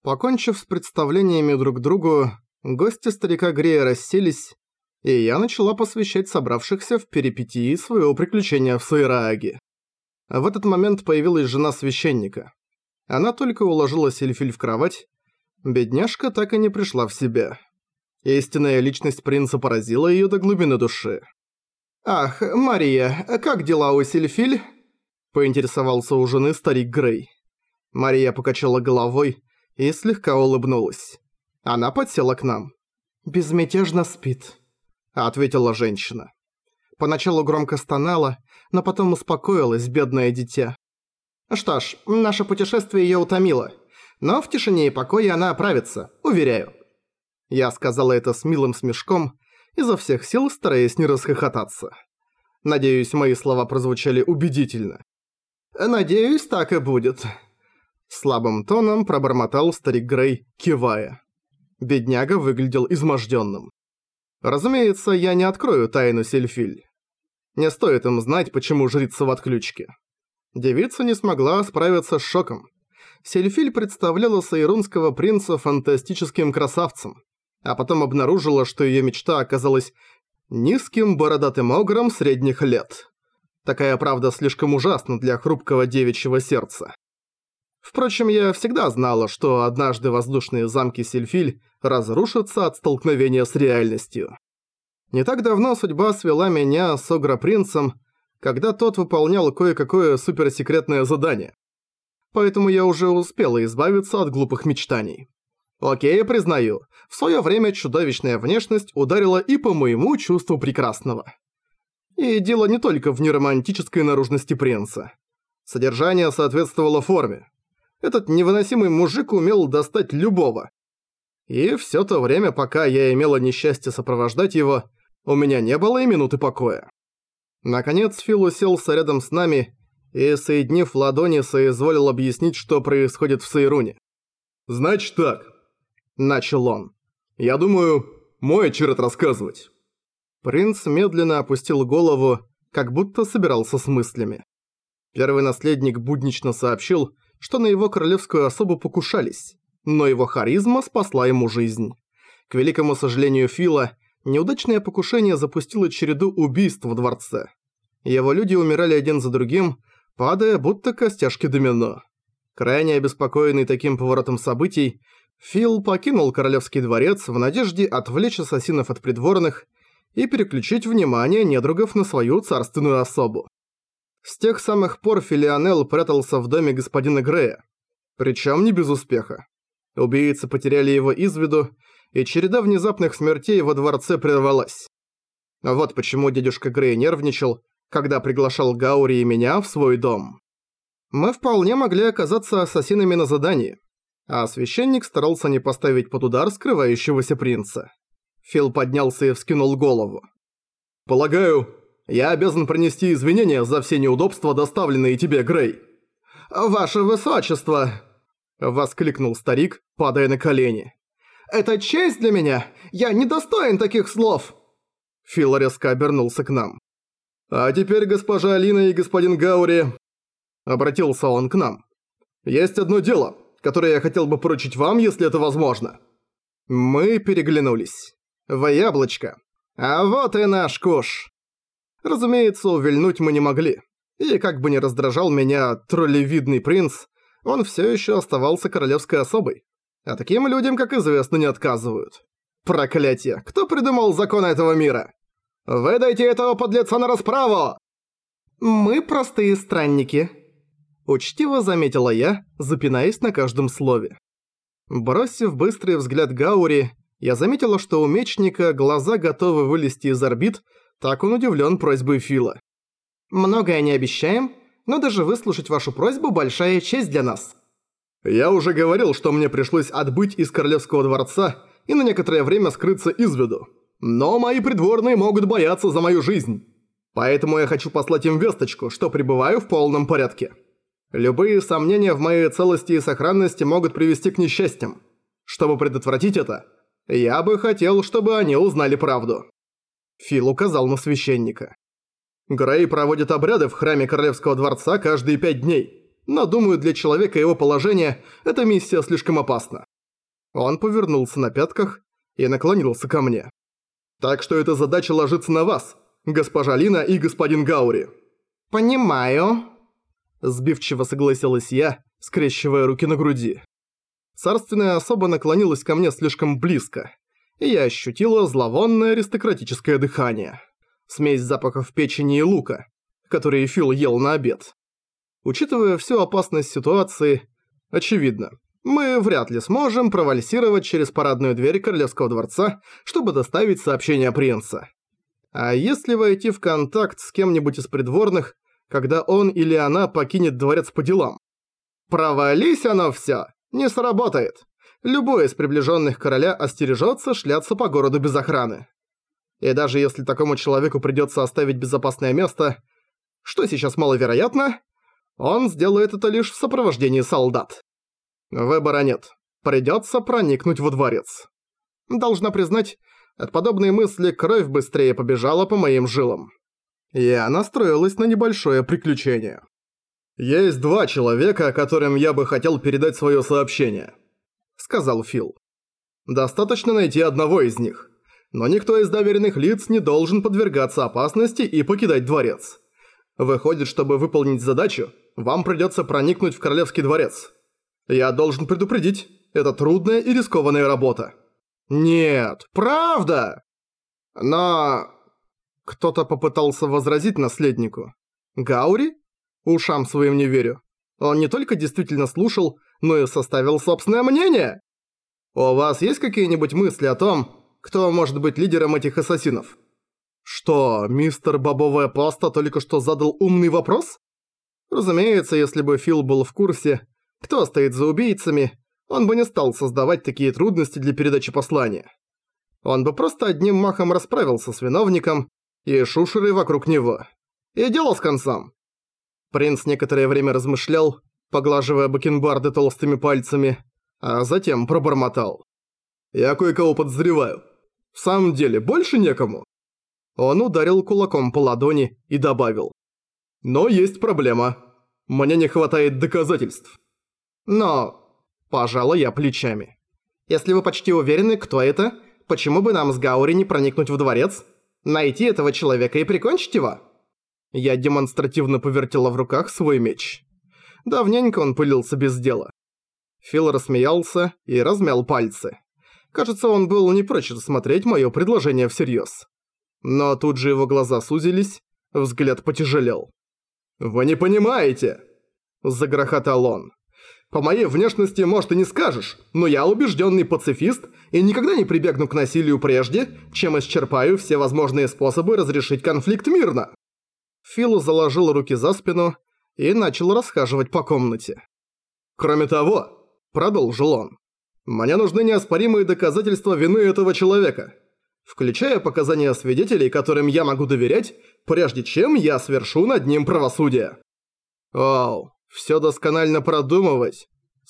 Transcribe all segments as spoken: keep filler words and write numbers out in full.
Покончив с представлениями друг другу, гости старика Грея расселись, и я начала посвящать собравшихся в перипетии своего приключения в Сайрааге. В этот момент появилась жена священника. Она только уложила Сильфиль в кровать, бедняжка так и не пришла в себя. Истинная личность принца поразила её до глубины души. «Ах, Мария, как дела у Сильфиль?» – поинтересовался у жены старик Грей. Мария покачала головой и слегка улыбнулась. Она подсела к нам. «Безмятежно спит», – ответила женщина. Поначалу громко стонала, но потом успокоилась, бедное дитя. «Что ж, наше путешествие её утомило, но в тишине и покое она оправится, уверяю». Я сказала это с милым смешком, изо всех сил стараясь не расхохотаться. Надеюсь, мои слова прозвучали убедительно. «Надеюсь, так и будет», – слабым тоном пробормотал старик Грей, кивая. Бедняга выглядел измождённым. Разумеется, я не открою тайну Сильфиль. Не стоит им знать, почему жрица в отключке. Девица не смогла справиться с шоком. Сильфиль представляла сайрунского принца фантастическим красавцем, а потом обнаружила, что её мечта оказалась низким бородатым огром средних лет. Такая правда слишком ужасна для хрупкого девичьего сердца. Впрочем, я всегда знала, что однажды воздушные замки Сильфиль разрушатся от столкновения с реальностью. Не так давно судьба свела меня с Огра-принцем, когда тот выполнял кое-какое суперсекретное задание. Поэтому я уже успела избавиться от глупых мечтаний. Окей, признаю, в своё время чудовищная внешность ударила и по моему чувству прекрасного. И дело не только в неромантической наружности принца. Содержание соответствовало форме. Этот невыносимый мужик умел достать любого. И всё то время, пока я имела несчастье сопровождать его, у меня не было и минуты покоя. Наконец Фил уселся рядом с нами и, соединив ладони, соизволил объяснить, что происходит в Сайруне. «Значит так», – начал он. «Я думаю, мой черед рассказывать». Принц медленно опустил голову, как будто собирался с мыслями. Первый наследник буднично сообщил, что на его королевскую особу покушались, но его харизма спасла ему жизнь. К великому сожалению Фила, неудачное покушение запустило череду убийств в дворце. Его люди умирали один за другим, падая будто костяшки домино. Крайне обеспокоенный таким поворотом событий, Фил покинул королевский дворец в надежде отвлечь ассасинов от придворных и переключить внимание недругов на свою царственную особу. С тех самых пор Филионел прятался в доме господина Грея, причем не без успеха. Убийцы потеряли его из виду, и череда внезапных смертей во дворце прервалась. Вот почему дядюшка Грей нервничал, когда приглашал Гаури и меня в свой дом. Мы вполне могли оказаться ассасинами на задании, а священник старался не поставить под удар скрывающегося принца. Фил поднялся и вскинул голову. «Полагаю, я обязан принести извинения за все неудобства, доставленные тебе, Грей». «Ваше высочество!» – воскликнул старик, падая на колени. «Это честь для меня! Я недостоин таких слов!» Фил резко обернулся к нам. «А теперь, госпожа Алина и господин Гаури...» Обратился он к нам. «Есть одно дело, которое я хотел бы поручить вам, если это возможно». Мы переглянулись. «Во яблочко. А вот и наш куш». Разумеется, увильнуть мы не могли. И как бы ни раздражал меня троллевидный принц, он всё ещё оставался королевской особой. А таким людям, как известно, не отказывают. Проклятье! Кто придумал законы этого мира? Выдайте этого подлеца на расправу! Мы простые странники. Учтиво заметила я, запинаясь на каждом слове. Бросив быстрый взгляд Гаури, я заметила, что у мечника глаза готовы вылезти из орбит, так он удивлен просьбой Фила. «Многое не обещаем, но даже выслушать вашу просьбу – большая честь для нас». «Я уже говорил, что мне пришлось отбыть из королевского дворца и на некоторое время скрыться из виду. Но мои придворные могут бояться за мою жизнь. Поэтому я хочу послать им весточку, что пребываю в полном порядке. Любые сомнения в моей целости и сохранности могут привести к несчастьям. Чтобы предотвратить это, я бы хотел, чтобы они узнали правду». Фил указал на священника. «Грей проводит обряды в храме королевского дворца каждые пять дней, но, думаю, для человека его положения эта миссия слишком опасна. Он повернулся на пятках и наклонился ко мне. «Так что эта задача ложится на вас, госпожа Лина и господин Гаури». «Понимаю», – сбивчиво согласилась я, скрещивая руки на груди. Царственная особа наклонилась ко мне слишком близко, и я ощутила зловонное аристократическое дыхание. Смесь запахов печени и лука, которые Фил ел на обед. Учитывая всю опасность ситуации, очевидно, мы вряд ли сможем провальсировать через парадную дверь Королевского дворца, чтобы доставить сообщение принца. А если войти в контакт с кем-нибудь из придворных, когда он или она покинет дворец по делам? Провались оно всё! Не сработает. Любой из приближенных короля остережется шляться по городу без охраны. И даже если такому человеку придется оставить безопасное место, что сейчас маловероятно, он сделает это лишь в сопровождении солдат. Выбора нет. Придется проникнуть во дворец. Должна признать, от подобной мысли кровь быстрее побежала по моим жилам. Я настроилась на небольшое приключение. «Есть два человека, которым я бы хотел передать свое сообщение», — сказал Фил. «Достаточно найти одного из них. Но никто из доверенных лиц не должен подвергаться опасности и покидать дворец. Выходит, чтобы выполнить задачу, вам придется проникнуть в Королевский дворец. Я должен предупредить, это трудная и рискованная работа». «Нет, правда!» «Но...» Кто-то попытался возразить наследнику. «Гаури? Ушам своим не верю. Он не только действительно слушал, но и составил собственное мнение. У вас есть какие-нибудь мысли о том, кто может быть лидером этих ассасинов?» «Что, мистер Бобовая Паста только что задал умный вопрос?» Разумеется, если бы Фил был в курсе, кто стоит за убийцами, он бы не стал создавать такие трудности для передачи послания. Он бы просто одним махом расправился с виновником и шушерой вокруг него. И дело с концом. Принц некоторое время размышлял, поглаживая бакенбарды толстыми пальцами, а затем пробормотал. «Я кое-кого подозреваю. В самом деле, больше некому». Он ударил кулаком по ладони и добавил. «Но есть проблема. Мне не хватает доказательств». «Но...» – пожала я плечами. «Если вы почти уверены, кто это, почему бы нам с Гаури не проникнуть в дворец, найти этого человека и прикончить его?» Я демонстративно повертела в руках свой меч. Давненько он пылился без дела. Фил рассмеялся и размял пальцы. Кажется, он был не прочь рассмотреть моё предложение всерьёз. Но тут же его глаза сузились, взгляд потяжелел. «Вы не понимаете!» – загрохотал он. «По моей внешности, может, и не скажешь, но я убежденный пацифист и никогда не прибегну к насилию прежде, чем исчерпаю все возможные способы разрешить конфликт мирно». Фил заложил руки за спину и начал расхаживать по комнате. «Кроме того», – продолжил он, – «мне нужны неоспоримые доказательства вины этого человека, включая показания свидетелей, которым я могу доверять, прежде чем я свершу над ним правосудие». Оу, всё досконально продумывать.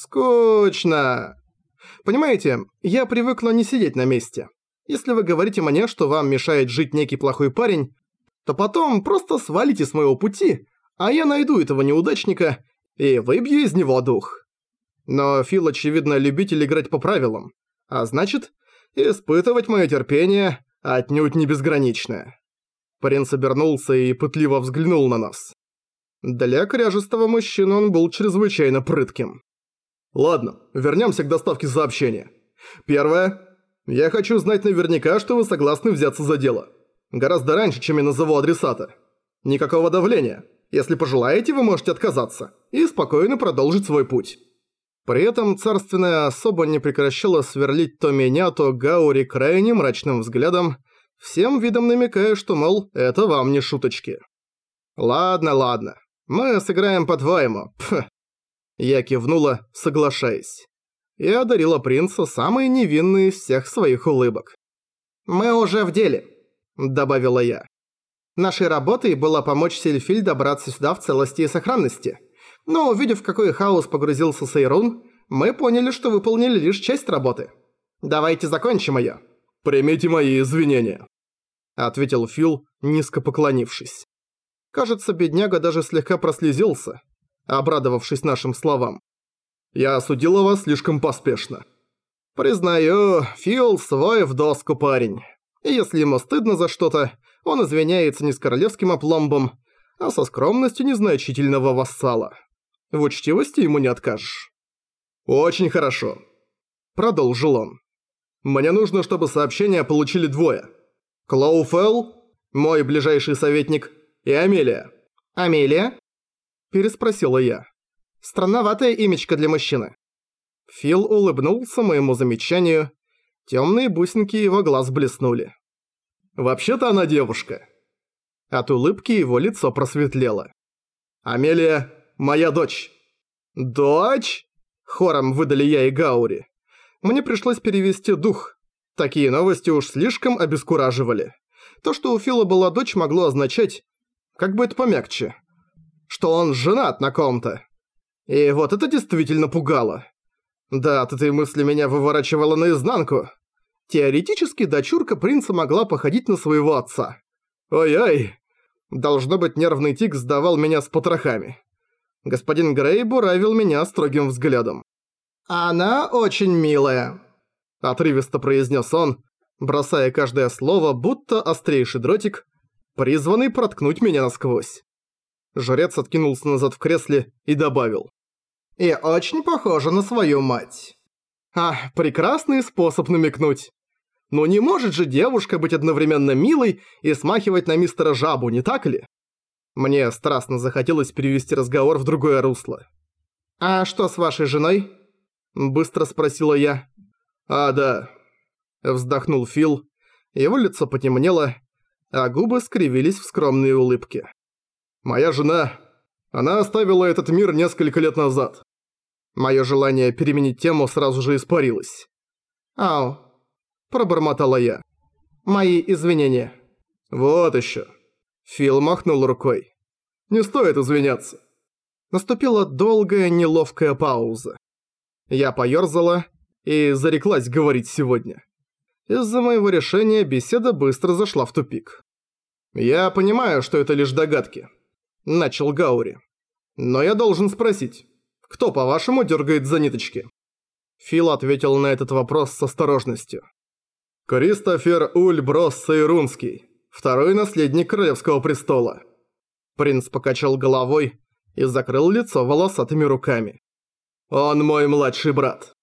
Скучно. Понимаете, я привыкла не сидеть на месте. Если вы говорите мне, что вам мешает жить некий плохой парень, то потом просто свалите с моего пути, а я найду этого неудачника и выбью из него дух. Но Фил, очевидно, любитель играть по правилам, а значит, испытывать мое терпение отнюдь не безграничное. Принц обернулся и пытливо взглянул на нас. Для кряжестого мужчины он был чрезвычайно прытким. «Ладно, вернемся к доставке сообщения. Первое. Я хочу знать наверняка, что вы согласны взяться за дело. Гораздо раньше, чем я назову адресата. Никакого давления. Если пожелаете, вы можете отказаться и спокойно продолжить свой путь». При этом царственная особа не прекращала сверлить то меня, то Гаури крайне мрачным взглядом, всем видом намекая, что, мол, это вам не шуточки. «Ладно, ладно. Мы сыграем по-твоему. Пф». Я кивнула, соглашаясь. И одарила принца самой невинной из всех своих улыбок. «Мы уже в деле», — добавила я. «Нашей работой было помочь Сильфиль добраться сюда в целости и сохранности. Но увидев, в какой хаос погрузился Сейрун, мы поняли, что выполнили лишь часть работы. Давайте закончим её». «Примите мои извинения», — ответил Фил, низко поклонившись. Кажется, бедняга даже слегка прослезился, обрадовавшись нашим словам. «Я осудила вас слишком поспешно». Признаю, Фил свой в доску парень. И если ему стыдно за что-то, он извиняется не с королевским опломбом, а со скромностью незначительного вассала. В учтивости ему не откажешь. «Очень хорошо», — продолжил он. «Мне нужно, чтобы сообщение получили двое. Клоуфелл, мой ближайший советник, и Амелия». «Амелия?» – переспросила я. «Странноватое имечко для мужчины». Фил улыбнулся моему замечанию. Темные бусинки его глаз блеснули. «Вообще-то она девушка». От улыбки его лицо просветлело. «Амелия – моя дочь». «Дочь?» – хором выдали я и Гаури. Мне пришлось перевести дух. Такие новости уж слишком обескураживали. То, что у Фила была дочь, могло означать, как бы это помягче, что он женат на ком-то. И вот это действительно пугало. Да, от этой мысли меня выворачивало наизнанку. Теоретически дочурка принца могла походить на своего отца. Ой-ой, должно быть, нервный тик сдавал меня с потрохами. Господин Грей буравил меня строгим взглядом. «Она очень милая», — отрывисто произнес он, бросая каждое слово, будто острейший дротик, призванный проткнуть меня насквозь. Жрец откинулся назад в кресле и добавил. «И очень похожа на свою мать». А, прекрасный способ намекнуть. Но не может же девушка быть одновременно милой и смахивать на мистера Жабу, не так ли? Мне страстно захотелось перевести разговор в другое русло. «А что с вашей женой?» – быстро спросила я. «А, да», – вздохнул Фил. Его лицо потемнело, а губы скривились в скромные улыбки. «Моя жена, она оставила этот мир несколько лет назад». Моё желание переменить тему сразу же испарилось. «Ау», – пробормотала я. «Мои извинения». «Вот ещё». Фил махнул рукой. «Не стоит извиняться». Наступила долгая неловкая пауза. Я поёрзала и зареклась говорить сегодня. Из-за моего решения беседа быстро зашла в тупик. «Я понимаю, что это лишь догадки», – начал Гаури. «Но я должен спросить, кто, по-вашему, дергает за ниточки?» Фил ответил на этот вопрос с осторожностью. «Кристофер Ульброс Сейрунский, второй наследник королевского престола». Принц покачал головой и закрыл лицо волосатыми руками. «Он мой младший брат».